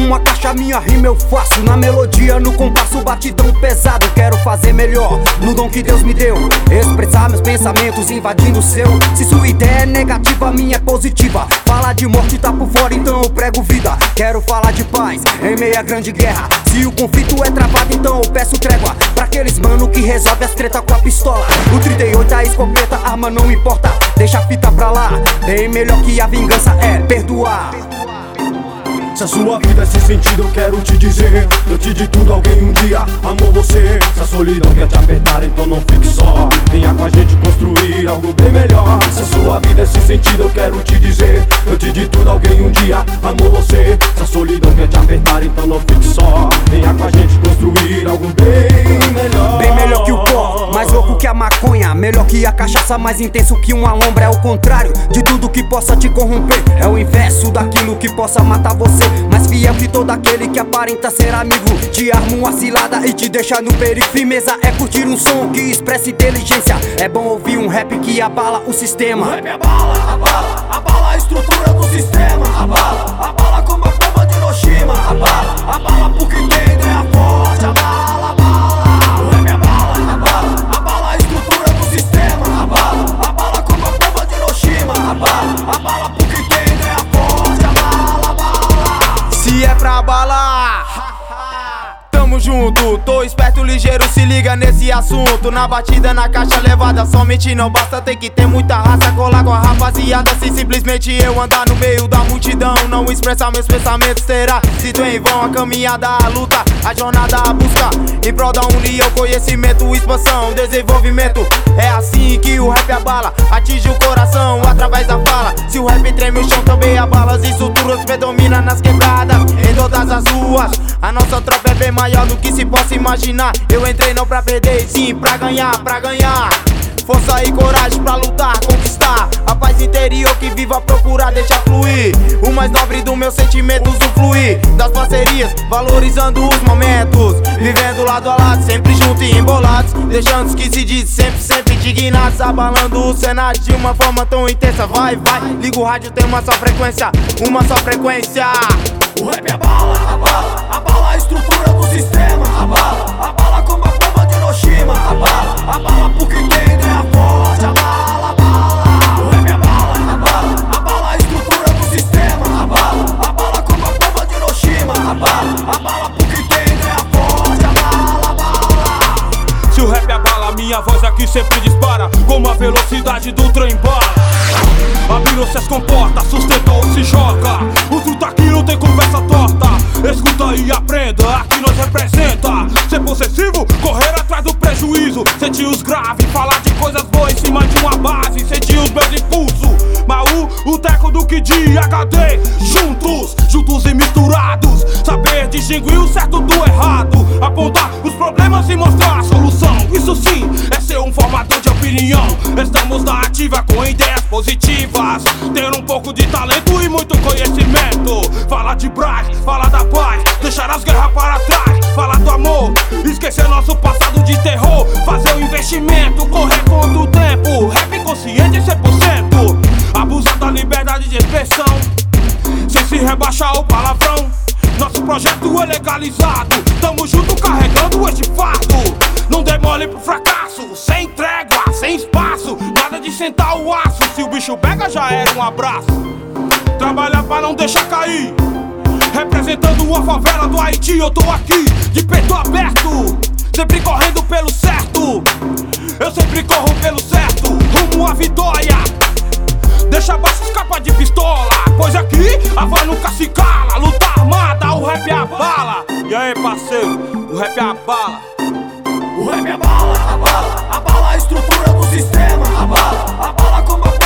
uma caixa, minha rima eu faço. Na melodia, no compasso, batidão pesado. Quero fazer melhor no dom que Deus me deu, expressar meus pensamentos invadindo o seu. Se sua ideia é negativa, a minha é positiva. Falar de morte tá por fora, então eu prego vida. Quero falar de paz em meio à grande guerra. Se o conflito é travado, então eu peço trégua pra aqueles mano que resolve as treta com a pistola. O 38, a escopeta, arma não importa, deixa a fita pra lá. Bem melhor que a vingança é perdoar. Se a sua vida é sem sentido, eu quero te dizer, eu te de tudo, alguém um dia amou você. Se a solidão quer te apertar, então não fique só, venha com a gente construir algo bem melhor. Se a sua vida é sem sentido, eu quero te dizer, eu te de tudo, alguém um dia amou você. Se a solidão quer te apertar, então não fique só, venha com a gente construir algo bem melhor. Bem melhor que o pó, mais louco que a maconha, melhor que a cachaça, mais intenso que uma lombra. É o contrário de tudo que possa te corromper, é o inverso daquilo que possa matar você. Mais fiel que todo aquele que aparenta ser amigo, te arma uma cilada e te deixa no perigo. Firmeza é curtir um som que expressa inteligência, é bom ouvir um rap que abala o sistema. O rap abala a estrutura do sistema. Abala como a bomba de Hiroshima. Abala porque tem ideia forte. Abala. O rap abala a estrutura do sistema. Abala como a bomba de Hiroshima. Abala porque tem ideia forte. Abala. Se é pra abalar, tamo junto, tô esperto, ligeiro, se liga nesse assunto. Na batida, na caixa levada, somente não basta, tem que ter muita raça. Colar com a rapaziada, se simplesmente eu andar no meio da multidão, não expressar meus pensamentos, terá sido em vão a caminhada, a luta, a jornada, a busca em prol da união, conhecimento, expansão, desenvolvimento. É assim que o rap abala, atinge o coração através da fala. Se o rap treme, o chão também abala. As estruturas predominam nas quebradas, em todas as ruas. A nossa tropa é bem maior do que se possa imaginar. Eu entrei não pra perder, sim pra ganhar, pra ganhar. Força e coragem pra lutar, conquistar a paz interior que vivo a procurar, deixa fluir o mais nobre do meu sentimento, usufruir das parcerias, valorizando os momentos, vivendo lado a lado, sempre juntos e embolados, deixando os que se diz sempre indignados, abalando o cenário de uma forma tão intensa. Vai, liga o rádio, tem uma só frequência, uma só frequência. O rap abala a estrutura do sistema. Abala como a bomba de Hiroshima. Abala porque tem ideia forte. Abala. O rap abala a estrutura do sistema. Abala como a bomba de Hiroshima. Abala porque tem ideia forte. Abala. Se o rap abala, minha voz aqui sempre dispara, como a velocidade do trem bala. Abriram-se as comportas, sustentou, se joga. O truta aqui não tem conversa torta. Escuta e aprenda, aqui nós representa. Ser possessivo, correr atrás do prejuízo. Sentir os graves, falar de coisas boas em cima de uma base. Sentir os meus impulsos, Maú, o teco do que de HD. Juntos e misturados. Saber distinguir o certo do errado. Apontar os problemas e mostrar a solução. Isso sim, é ser um formador de opinião. Estamos na ativa com ideias positivas. Ter um pouco de talento e muito conhecimento. Falar de Brás, falar da paz, deixar as guerras para trás. Falar do amor, esquecer nosso passado de terror. Fazer o investimento, correr contra o tempo. Rap consciente 100%. Abusar da liberdade de expressão, sem se rebaixar o palavrão. Nosso projeto é legalizado, tamo junto carregando este fardo. Não demole pro fracasso, sem trégua, sem espaço. Nada de sentar o aço, se o bicho pega já era um abraço. Trabalhar pra não deixar cair, representando a favela do Haiti. Eu tô aqui, de peito aberto, sempre correndo pelo certo. Eu sempre corro pelo certo, rumo à vitória. Deixa abaixo as capas de pistola, pois aqui a voz nunca se cala. Luta armada, o rap abala. E aí parceiro, o rap abala. O rap abala a estrutura do sistema. Abala como a